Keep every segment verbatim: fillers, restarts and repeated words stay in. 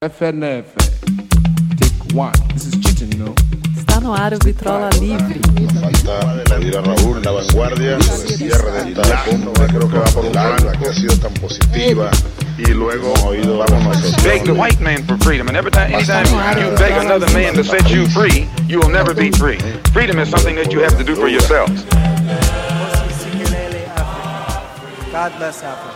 F N F. Take one. This is cheating, you know. Está no ar o Vitrola Livre. Pedir a Raúl la vanguardia, el cierre de esta cumbre, creo que va por un blanco que ha sido tan positiva. Y luego vamos nosotros. Beg the white man for freedom, and every time, anytime you beg another man to set you free, you will never be free. Freedom is something that you have to do for yourselves. God bless Africa.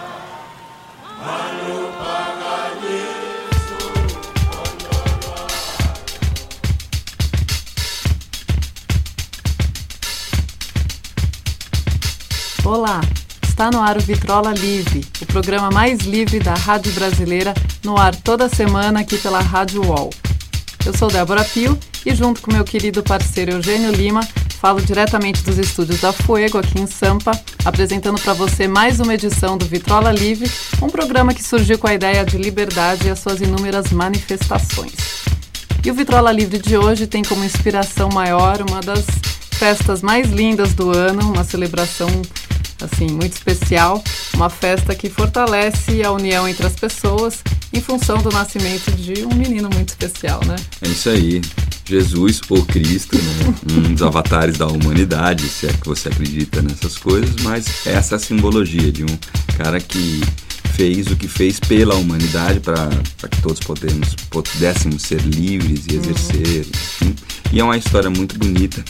Olá, está no ar o Vitrola Livre, o programa mais livre da rádio brasileira, no ar toda semana aqui pela Rádio U O L. Eu sou Débora Pio e junto com meu querido parceiro Eugênio Lima, falo diretamente dos estúdios da Fuego aqui em Sampa, apresentando para você mais uma edição do Vitrola Livre, um programa que surgiu com a ideia de liberdade e as suas inúmeras manifestações. E o Vitrola Livre de hoje tem como inspiração maior uma das festas mais lindas do ano, uma celebração assim, muito especial, uma festa que fortalece a união entre as pessoas em função do nascimento de um menino muito especial, né? É isso aí, Jesus ou Cristo, né? Um dos avatares da humanidade, se é que você acredita nessas coisas, mas essa é a simbologia de um cara que fez o que fez pela humanidade para que todos podemos, pudéssemos ser livres e exercer, enfim. E é uma história muito bonita.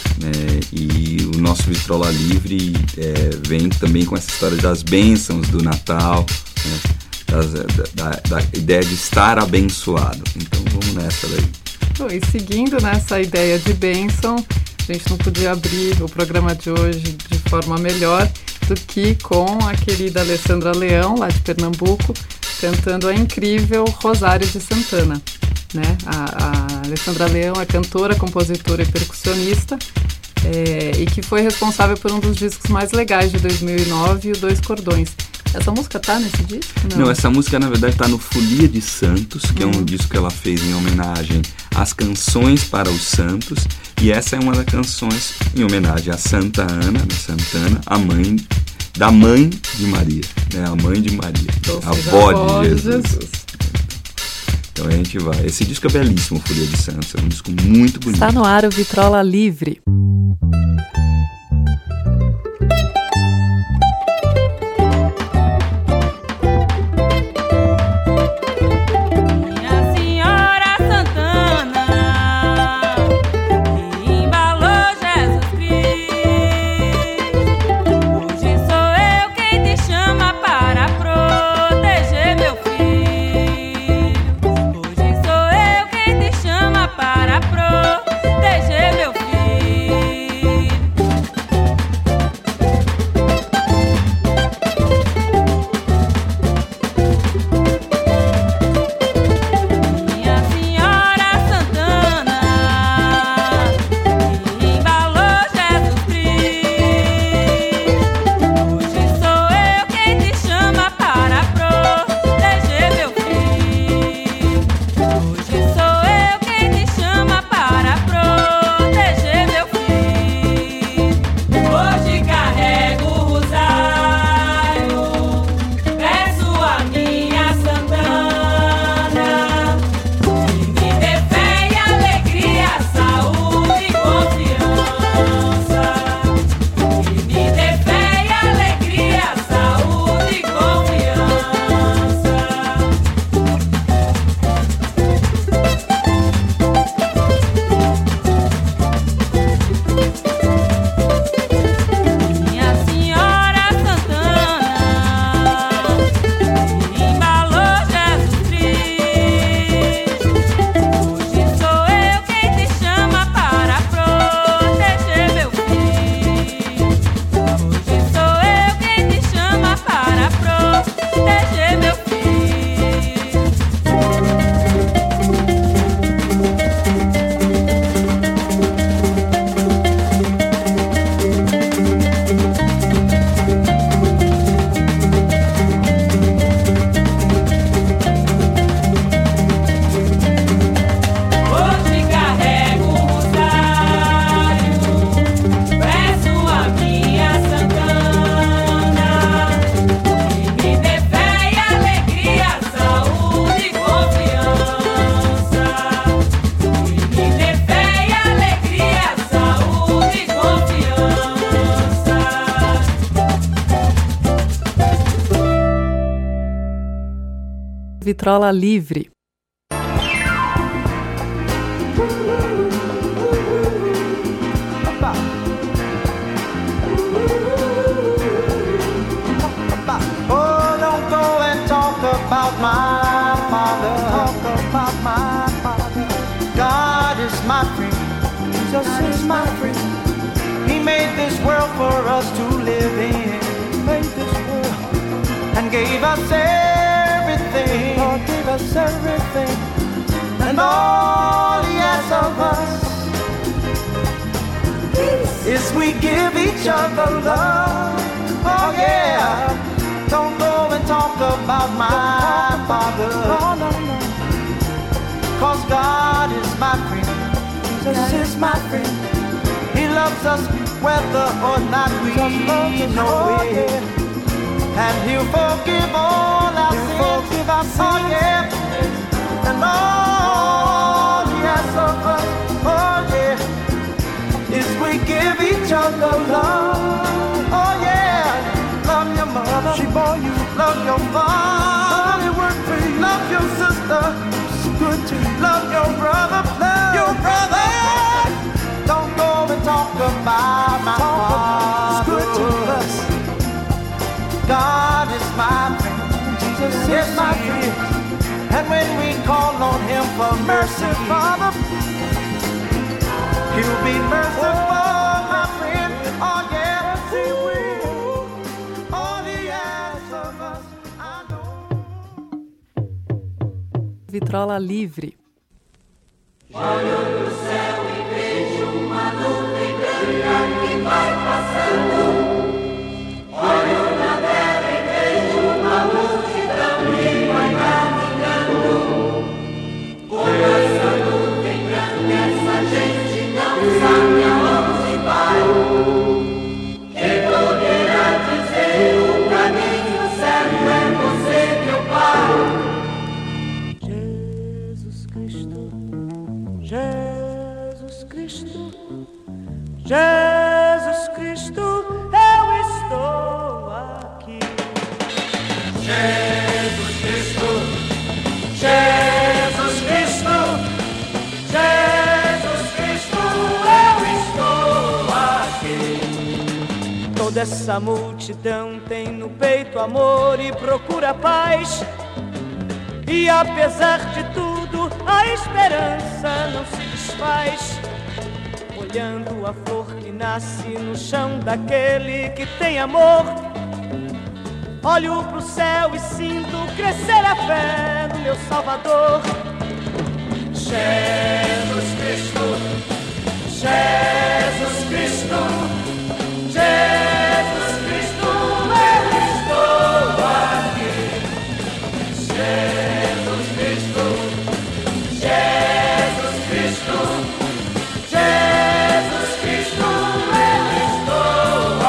É, e o nosso Vitrola Livre é, vem também com essa história das bênçãos do Natal, né? das, da, da, da ideia de estar abençoado. Então vamos nessa daí. Bom, e seguindo nessa ideia de bênção, a gente não podia abrir o programa de hoje de forma melhor do que com a querida Alessandra Leão, lá de Pernambuco, cantando a incrível Rosário de Santana. Né? A, a Alessandra Leão é cantora, compositora e percussionista, é, e que foi responsável por um dos discos mais legais de dois mil e nove, o Dois Cordões. Essa música tá nesse disco? Não, Não essa música na verdade tá no Folia de Santos, que uhum. é um disco que ela fez em homenagem às canções para os santos, e essa é uma das canções em homenagem a Santa Ana, né? Santana, a mãe da mãe de Maria, né? A mãe de Maria, Ou a seja, avó a de Jesus. De Jesus. Então a gente vai. Esse disco é belíssimo, Folia de Santos, é um disco muito bonito. Está no ar o Vitrola Livre. Para proteger meu filho. Vitrola Livre. Oh, don't go and talk about my father. Talk about my father. God is my friend. Jesus is my friend. He made this world for us to live in. He made this world and gave us everything. God gave us everything. And all He asks of us is we give each other love. Oh yeah. Don't go and talk about my father. No, no, no. Cause God is my friend. Jesus is my friend. He loves us whether or not we know it. And He'll forgive all our sins. Oh yeah. And all He asks of us, oh yeah, is we give each other love. Oh yeah. Love your mother, she bore you. Love your father, he worked for you. Love your sister, it's good to you. Love your brother, love your brother. Don't go and talk about my father. It's good to us. God is my friend, Jesus is my friend. And when we call on Him for mercy, Father, He'll be merciful, my friend. Oh yeah, He will. Vitrola Livre. Olho pro céu e vejo uma nuvem branca que vai passando. Olho na terra e vejo uma multidão que vai caminhando. Como essa nuvem branca, essa gente não sabe aonde vai. Quem poderá dizer o caminho certo é você, meu Pai. Jesus Cristo, Jesus Cristo, eu estou aqui. Jesus Cristo, Jesus Cristo, Jesus Cristo, eu estou aqui. Toda essa multidão tem no peito amor e procura paz. E apesar de tudo, a esperança não se desfaz. Olhando a flor que nasce no chão daquele que tem amor, olho pro céu e sinto crescer a fé no meu Salvador. Jesus Cristo, Jesus Cristo, Jesus Cristo, eu estou aqui. Jesus Cristo, Jesus Cristo, Jesus Cristo, eu estou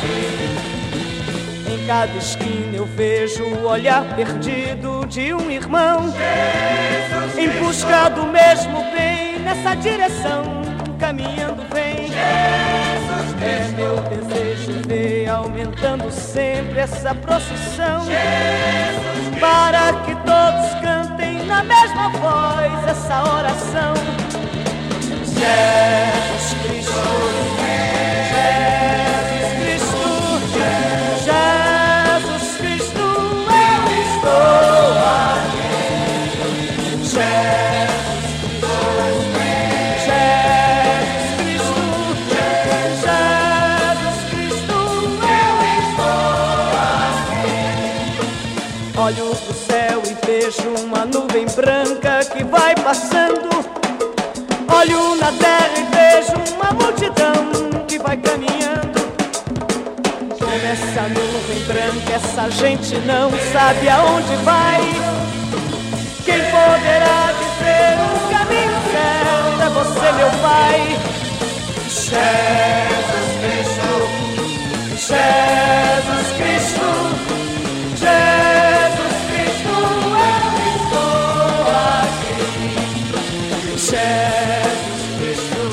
aqui. Em cada esquina eu vejo o olhar perdido de um irmão, Jesus em busca do mesmo bem, nessa direção, caminhando vem. Jesus é meu desejo ver aumentando sempre essa procissão, Jesus para que todos cantem na mesma voz essa oração. Jesus Cristo, Jesus Cristo, Jesus Cristo, eu estou aqui. Jesus Cristo, Jesus Cristo, eu estou aqui. Olho pro céu e vejo uma nuvem branca que vai passando. Olho na terra e vejo uma multidão que vai caminhando. Como essa nuvem branca, essa gente não sabe aonde vai. Quem poderá dizer o caminho certo é você, meu Pai. Jesus Cristo, Jesus Cristo, Jesus Cristo, eu estou aqui. Jesus Cristo,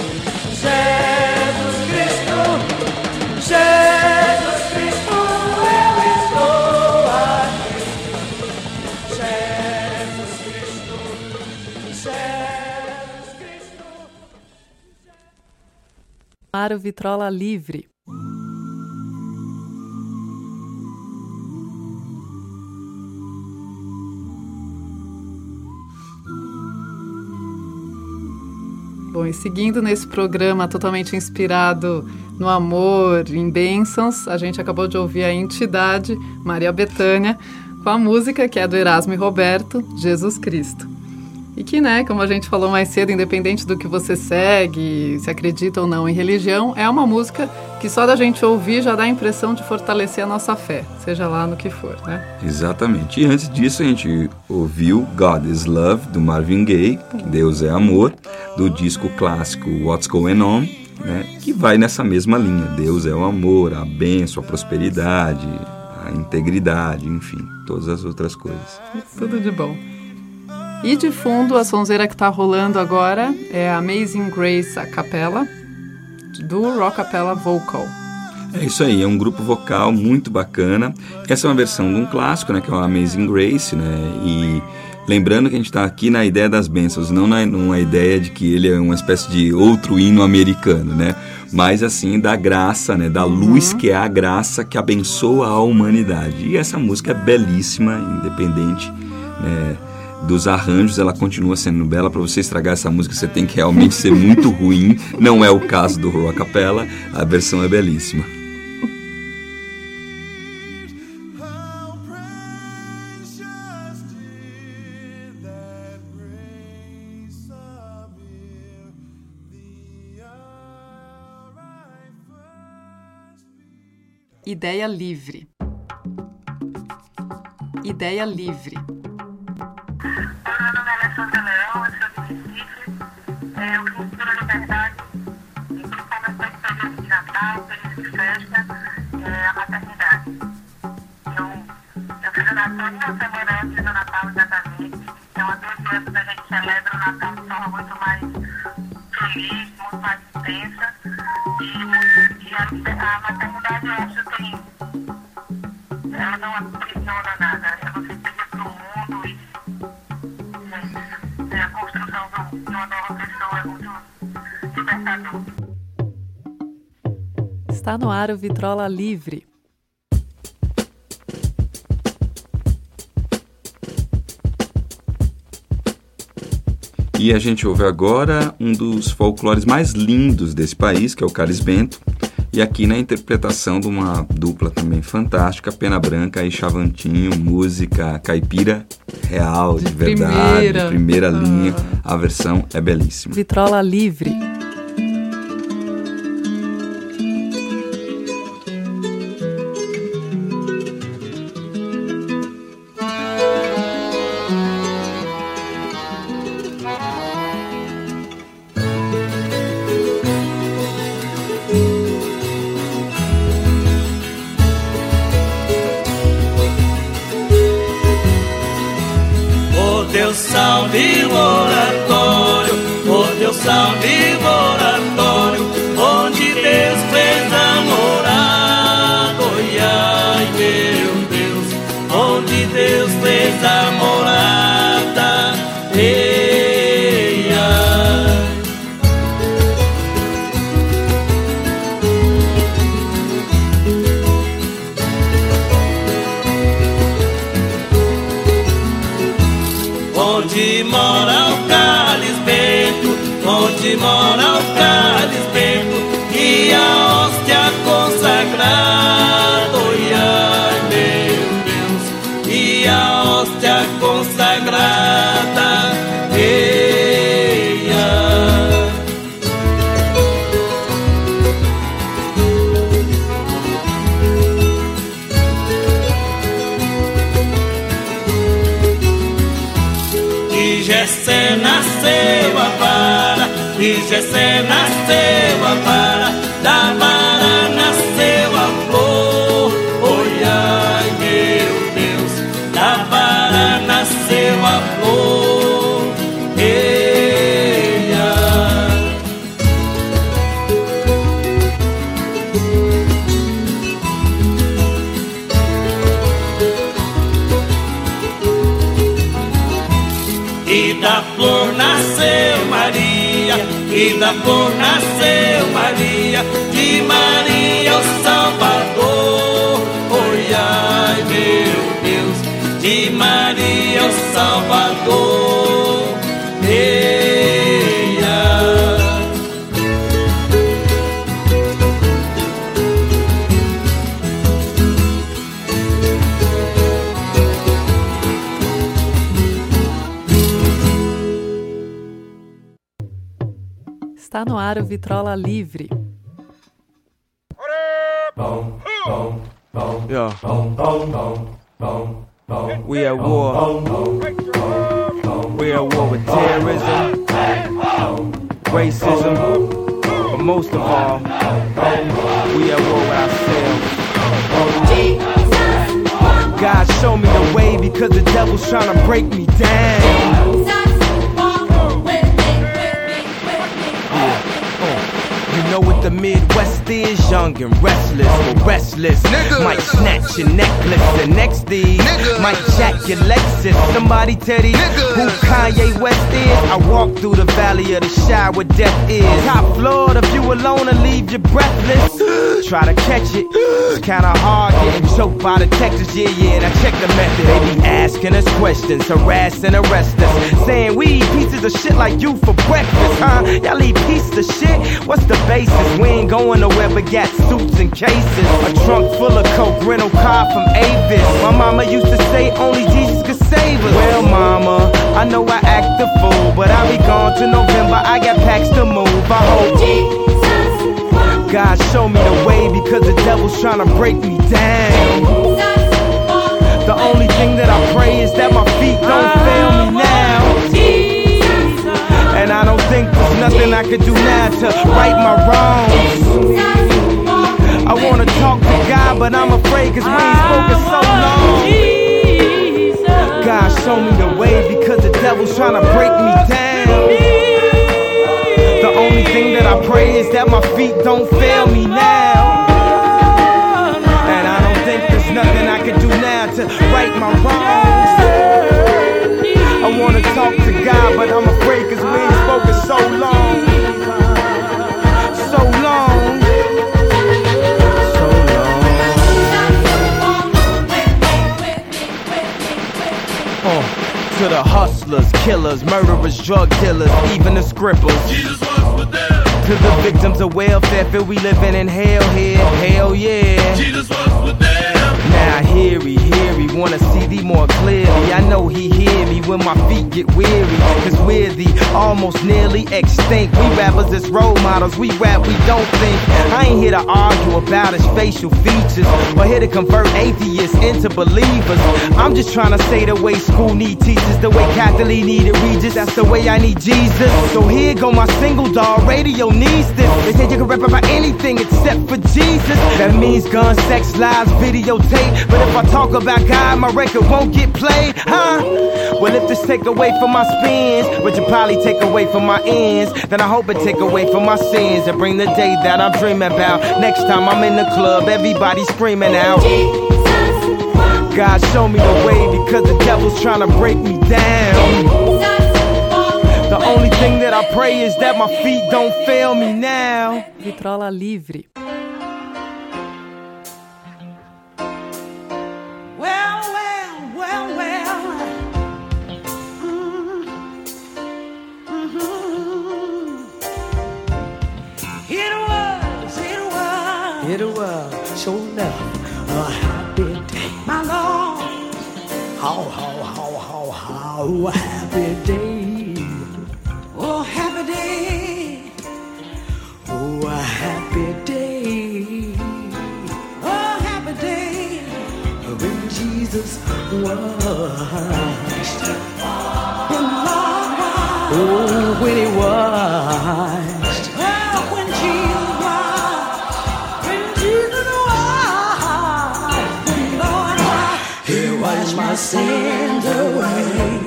Jesus Cristo, Jesus Cristo, eu estou aqui. Aro Vitrola Livre. Bom, e seguindo nesse programa totalmente inspirado no amor, em bênçãos, a gente acabou de ouvir a entidade Maria Bethânia com a música que é do Erasmo e Roberto, Jesus Cristo. E que, né, como a gente falou mais cedo, independente do que você segue, se acredita ou não em religião, é uma música que só da gente ouvir já dá a impressão de fortalecer a nossa fé, seja lá no que for, né? Exatamente. E antes disso a gente ouviu God is Love, do Marvin Gaye, que Deus é amor, do disco clássico What's Going On, né, que vai nessa mesma linha. Deus é o amor, a bênção, a prosperidade, a integridade, enfim, todas as outras coisas. Tudo de bom. E de fundo, a sonzeira que está rolando agora é a Amazing Grace a capella, do Rockapella Vocal. É isso aí, é um grupo vocal muito bacana. Essa é uma versão de um clássico, né, que é o Amazing Grace, né, e lembrando que a gente está aqui na ideia das bênçãos, não na numa ideia de que ele é uma espécie de outro hino americano, né, mas assim da graça, né, da luz uhum. que é a graça que abençoa a humanidade. E essa música é belíssima, independente, né, dos arranjos, ela continua sendo bela. Para você estragar essa música, você tem que realmente ser muito ruim. Não é o caso do Rockapella, a versão é belíssima. Ideia livre. Ideia livre. Meu nome é Alessandra Leão, eu sou de Recife, é, eu vim pela liberdade, e principalmente para esse período de Natal, período de festa, é, a maternidade. Eu, eu fiz o Natal uma semana antes do Natal, exatamente, então há doze anos a gente celebra o Natal de forma muito mais feliz, muito mais intensa, e, e a, a maternidade, eu acho que tem, ela não aprisiona nada, ela você pede para o mundo e a construção de uma nova pessoa é muito libertador. Está no ar o Vitrola Livre. E a gente ouve agora um dos folclores mais lindos desse país, que é o Carlos Bento, e aqui na interpretação de uma dupla também fantástica, Pena Branca e Chavantinho, música caipira real, de, de verdade, primeira, de primeira ah. linha. A versão é belíssima. Vitrola Livre. Deus salve o oratório, oh Deus salve o oratório, onde Deus fez a morada, oi, ai meu Deus, onde Deus fez a morada, ei, ai. Onde mora o Carlos Bento, onde mora o Carlos Bento, e a hóstia consagrada, oi, ai meu Deus, e a hóstia consagrada, ei, ai. E Jessé nasceu a vara, e Jessé nasceu a vara, da vara nasceu a flor, oi, ai meu Deus, da vara nasceu a flor, ei, ai. e da flor nasceu Maria, e da flor nasceu Maria, de Maria o Salvador. Oi, ai meu Deus, de Maria o Salvador. Eia. Está no ar o Vitrola Livre. Yeah. We at war. We at war with terrorism, racism, but most of all, we at war with ourselves. God show me the way because the devil's trying to break me down. You know what the Midwest is, young and restless, or restless. Niggas. Might snatch your necklace, the next thing Niggas. Might jack your Lexus. Somebody tell these who Kanye West is. I walk through the valley of the shadow where death is. Top floor, the view alone will leave you breathless. Try to catch it, it's kinda hard getting choked by the Texas. Yeah, yeah, now check the method. They be asking us questions, harassing, arrest us, saying we eat pieces of shit like you for breakfast, huh? Y'all eat pieces of shit? What's the basis? We ain't going nowhere but got suits and cases. A trunk full of coke, rental car from Avis. My mama used to say only Jesus could save us. Well, mama, I know I act the fool, but I'll be gone to November. I got packs to move. I hope Jesus, God show me the way because the devil's trying to break me down. The only thing that I pray is that my feet don't fail me now. And I don't think there's nothing I could do now to right my wrongs. I wanna talk to God, but I'm afraid cause we ain't spoken so long. God show me the way because the devil's trying to break me down. The only thing that I pray is that my feet don't fail me now. And I don't think there's nothing I can do now to right my wrongs. I wanna talk to God, but I'm afraid cause we ain't spoken so long. So long. So long. Uh, to the hustlers, killers, murderers, drug dealers, even the scribblers. Jesus was with them. To the victims of welfare, feel we living in hell here. Hell yeah. Jesus was with them. Now hear he, hear he, wanna see thee more clearly. I know he hear me when my feet get weary, cause we're the almost nearly extinct. We rappers as role models, we rap, we don't think. I ain't here to argue about his facial features, or here to convert atheists into believers. I'm just trying to say the way school need teachers, the way Catholic needed Regis, that's the way I need Jesus. So here go my single, dog, radio needs this. They say you can rap about anything except for Jesus. That means gun, sex, lies, videotape. But if I talk about God, my record won't get played, huh? Well, if this take away from my spins, which will probably take away from my ends, then I hope it take away from my sins and bring the day that I'm dreaming about. Next time I'm in the club, everybody screaming out. God show me the way because the devil's trying to break me down. The only thing that I pray is that my feet don't fail me now. Vitrola Livre. It was sure enough a happy day, my Lord. How, how, how, how, how happy day. Oh, happy day. Oh, a happy day. Oh, happy day. When Jesus washed him, Lord, oh, when he washed. Oh, when Jesus wash my sins away.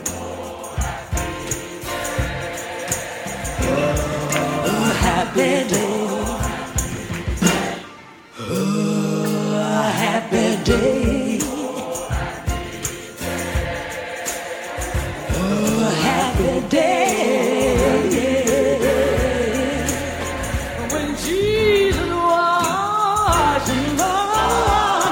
Oh, happy day. Oh, happy day. Oh, happy day. When Jesus was in love,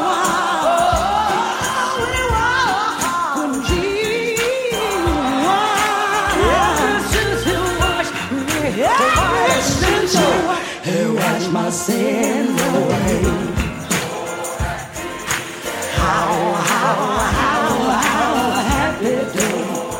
when he was, when Jesus was, since he washed, since he washed, he washed my sins away. How, how, how, how happy day.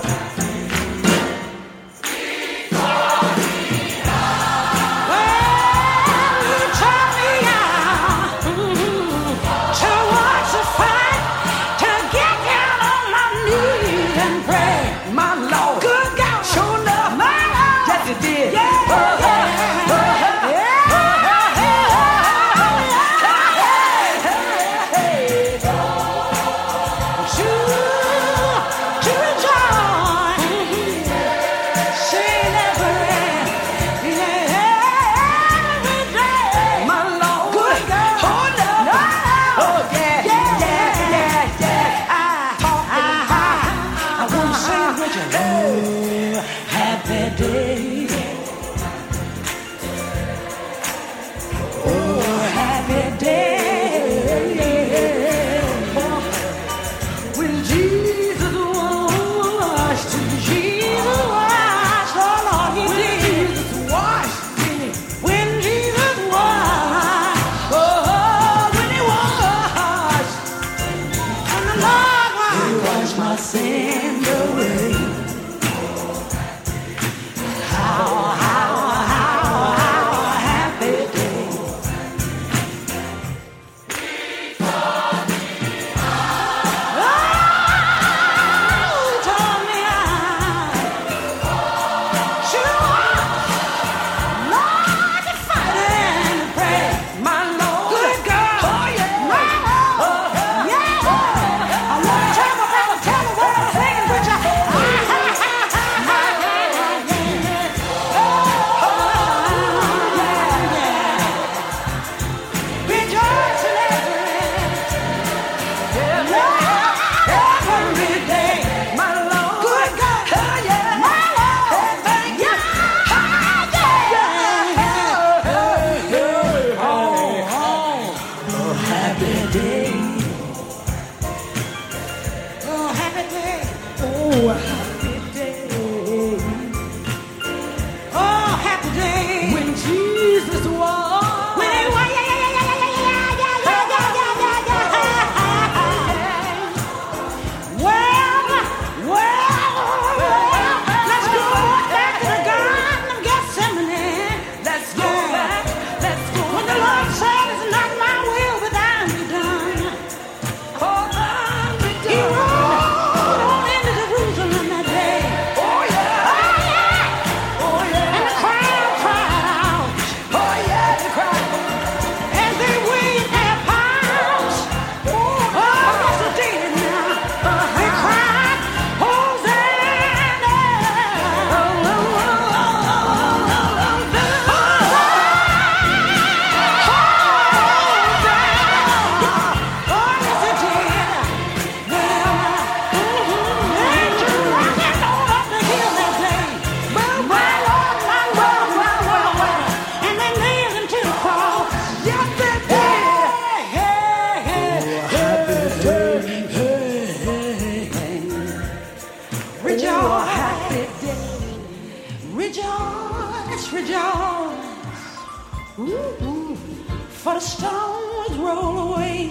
For the stones roll away.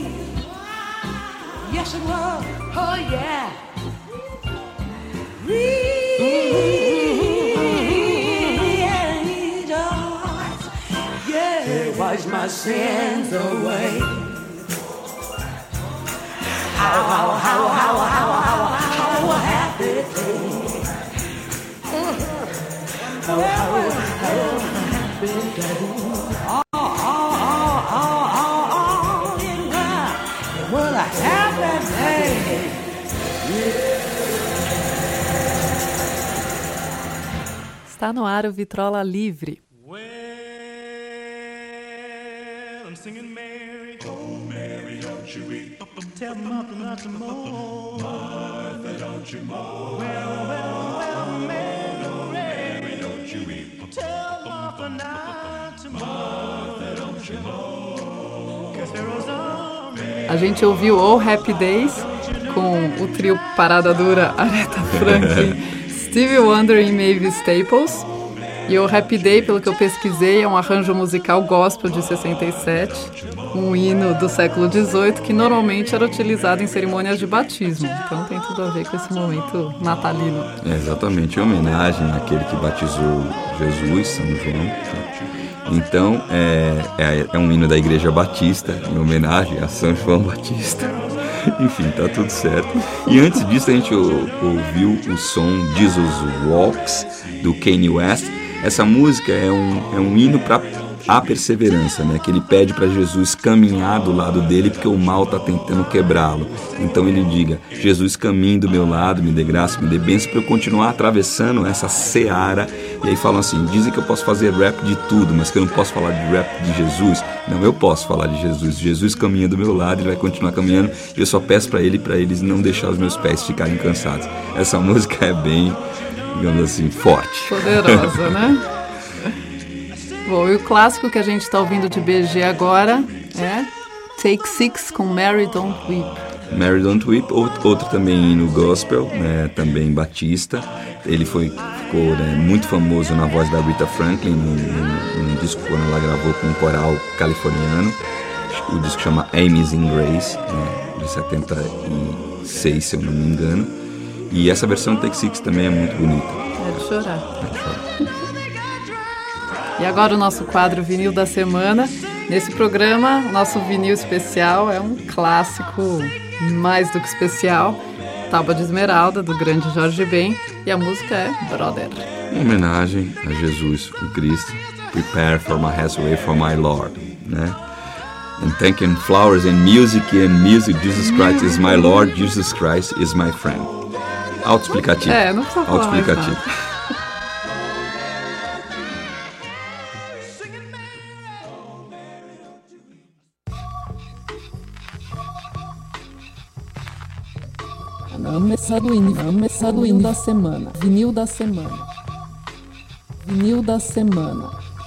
Yes, it was. Oh, yeah. Rejoice. Yeah, wash my sins away. How, how, how, how, how, how, how happy day. How, how, how happy day. Oh, oh, oh, oh, oh, oh, it was, it was a happy day. Está no ar o Vitrola Livre. Well, I'm singing Mary. Oh, Mary, don't you weep. Tell Martha not to mourn. Martha, don't you mourn. Well, well, well, Mary. A gente ouviu Oh Happy Days com o trio Parada Dura, Aretha Franklin, Stevie Wonder e Mavis Staples. E o Happy Day, pelo que eu pesquisei, é um arranjo musical gospel de sessenta e sete, um hino do século dezoito que normalmente era utilizado em cerimônias de batismo. Então tem tudo a ver com esse momento natalino. É exatamente, em homenagem àquele que batizou Jesus, São João. Então é, é, é um hino da Igreja Batista, em homenagem a São João Batista. Enfim, tá tudo certo. E antes disso a gente ouviu o som Jesus Walks, do Kanye West. Essa música é um, é um hino para a perseverança, né? Que ele pede para Jesus caminhar do lado dele porque o mal está tentando quebrá-lo. Então ele diga: Jesus, caminhe do meu lado, me dê graça, me dê bênção para eu continuar atravessando essa seara. E aí falam assim: dizem que eu posso fazer rap de tudo, mas que eu não posso falar de rap de Jesus. Não, eu posso falar de Jesus. Jesus caminha do meu lado, ele vai continuar caminhando. E eu só peço para ele, para eles não deixar os meus pés ficarem cansados. Essa música é bem, digamos assim, forte. Poderosa, né? Bom, e o clássico que a gente está ouvindo de B G agora é Take Six com Mary Don't Weep. Mary Don't Weep, outro também no gospel, né, também batista. Ele foi, ficou né, muito famoso na voz da Aretha Franklin, num, num disco quando ela gravou com um coral californiano. O disco chama Amazing Grace, né, de setenta e seis, se eu não me engano. E essa versão Take Six também é muito bonita. É de chorar. É de chorar. E agora o nosso quadro Vinil da Semana. Nesse programa, nosso vinil especial é um clássico mais do que especial, Tábua de Esmeralda, do grande Jorge Ben, e a música é Brother. Uma homenagem a Jesus, o Cristo. Prepare for my way for my Lord, né? And thanking flowers and music and music, Jesus Christ is my Lord, Jesus Christ is my friend. Autoexplicativo. É, não precisa falar mais nada. Autoexplicativo. Começar do hino, começar do hino da semana. Vinil da semana. Vinil da semana.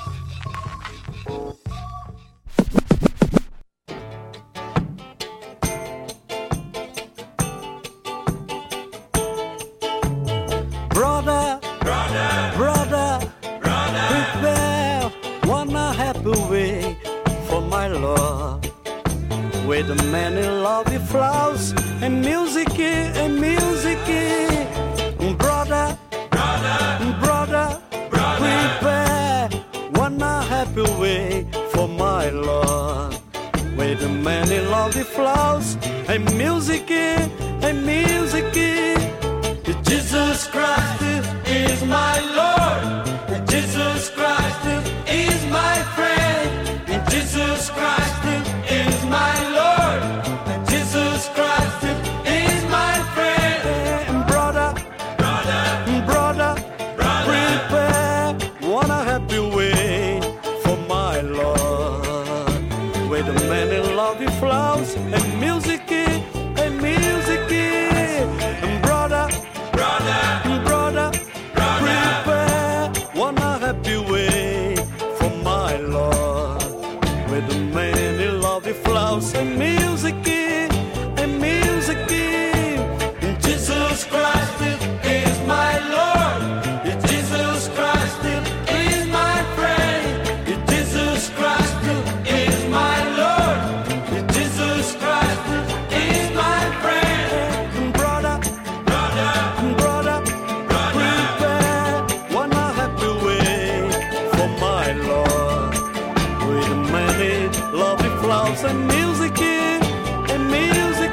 Brother, brother, brother, brother, prepare one happy way for my Lord. With many lovely flowers and music and music, brother, brother, brother, prepare one happy way for my Lord. With many lovely flowers and music and music, Jesus Christ is my Lord. Jesus Christ is my friend. Jesus Christ is my Lord. Jesus Christ is my friend. Brother, brother, brother, prepare one happy way for my Lord. With many lovely flowers and music and music. Brother, brother, brother, prepare one happy way for my Lord. With many lovely flowers and music and music. Jesus Christ is my Lord. Jesus Christ is my friend. Jesus Christ is my Lord. Jesus Christ is my friend. Brother, brother, brother, prepare one happy way for my Lord. With many lovely flowers and music and music.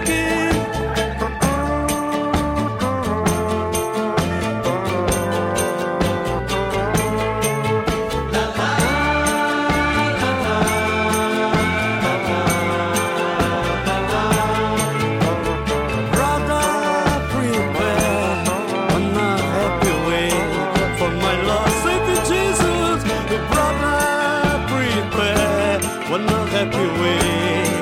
Brother, prepare one happy way for my Lord. Say to Jesus, brother, prepare one happy way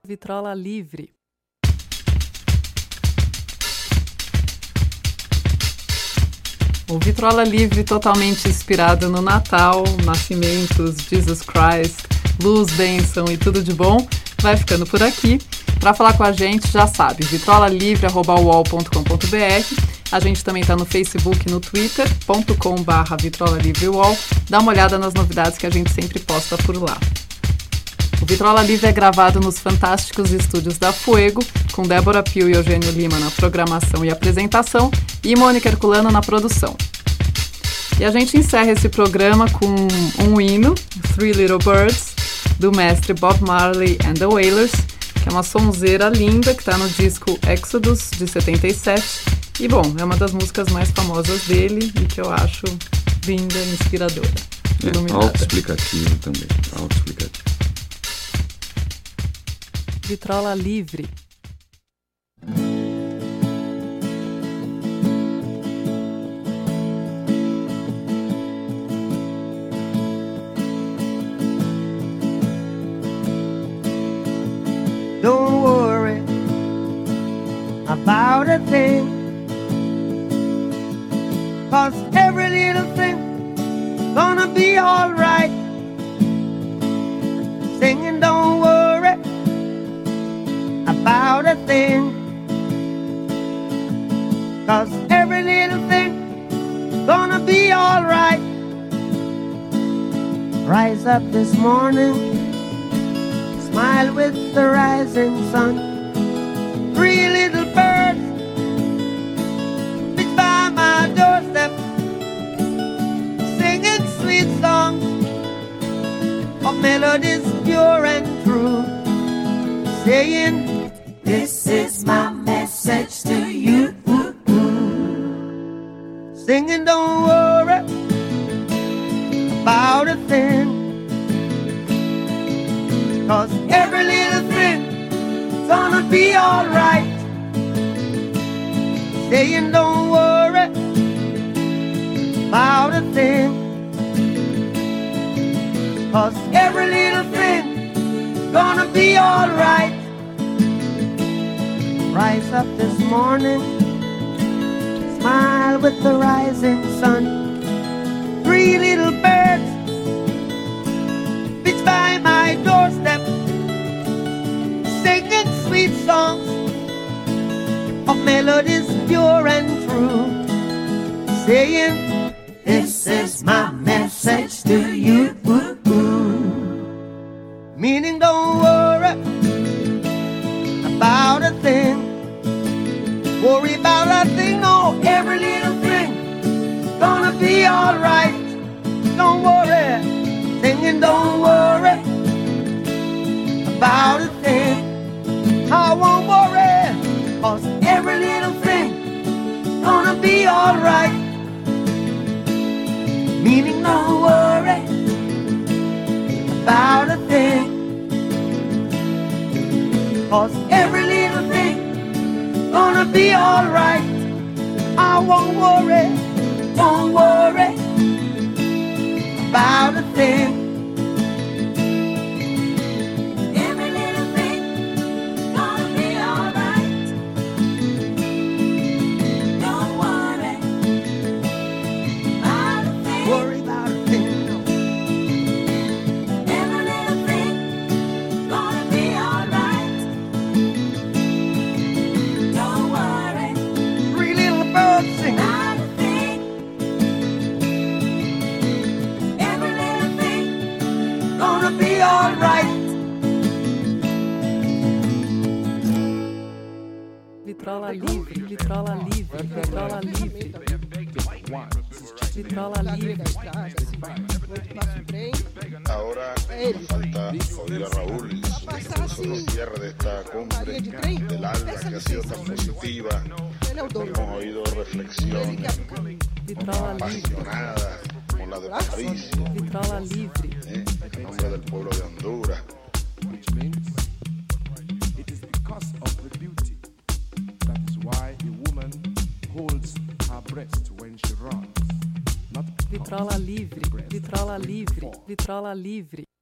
Vitrola Livre. O Vitrola Livre totalmente inspirado no Natal, nascimentos, Jesus Christ, luz, bênção e tudo de bom, vai ficando por aqui. Para falar com a gente, já sabe, vitrola livre arroba u o l ponto com ponto b r. A gente também está no Facebook e no Twitter, ponto com barra vitrola livre u o l. Dá uma olhada nas novidades que a gente sempre posta por lá. O Vitrola Livre é gravado nos fantásticos estúdios da Fuego, com Débora Pio e Eugênio Lima na programação e apresentação e Mônica Herculano na produção. E a gente encerra esse programa com um hino, Three Little Birds, do mestre Bob Marley and the Wailers, que é uma sonzeira linda que está no disco Exodus, de setenta e sete. E, bom, é uma das músicas mais famosas dele e que eu acho linda e inspiradora. É, autoexplicativo também, autoexplicativo. Vitrola Livre. Don't worry about a thing, 'cause every little thing gonna be alright. Singing, don't worry about a thing, 'cause every little thing gonna be alright. Rise up this morning, smile with the rising sun. Three little birds fixed by my doorstep, singing sweet songs of melodies pure and true, saying, this is my message to you. Singing, don't worry about a thing, 'cause every little thing's gonna be alright. Saying, don't worry about a thing, 'cause every little thing's gonna be alright. Rise up this morning, smile with the rising sun. Three little birds pitch by my doorstep, singing sweet songs of melodies pure and true, saying, this is my message to you. Meaning, don't worry about a thing, worry about a thing, no, every little thing gonna be alright. Don't worry, singing, don't worry about a thing, I won't worry, 'cause every little thing gonna be alright. Meaning, don't worry about a thing, 'cause every little thing gonna be alright. I won't worry, don't worry about a thing. Every little thing gonna be alright. Don't worry about a thing. Worry about a thing, no. Every little thing gonna be alright. Don't worry. Three little birds singing. About a thing. Every little thing gonna be alright. Vitrola Livre, Vitrola Livre, Vitrola Livre. Vitrola Livre. Ahora falta oír a Raúl, que nos cierre de esta cumbre del alma que ha sido tan positiva. Hemos oído reflexiones apasionadas como la de Patricio, Vitrola Livre. eh, en nombre del pueblo de Honduras. Which means it is because of the beauty. That is why a woman holds her breast when she runs. Not Vitrola Livre, Vitrola Livre, Vitrola Livre.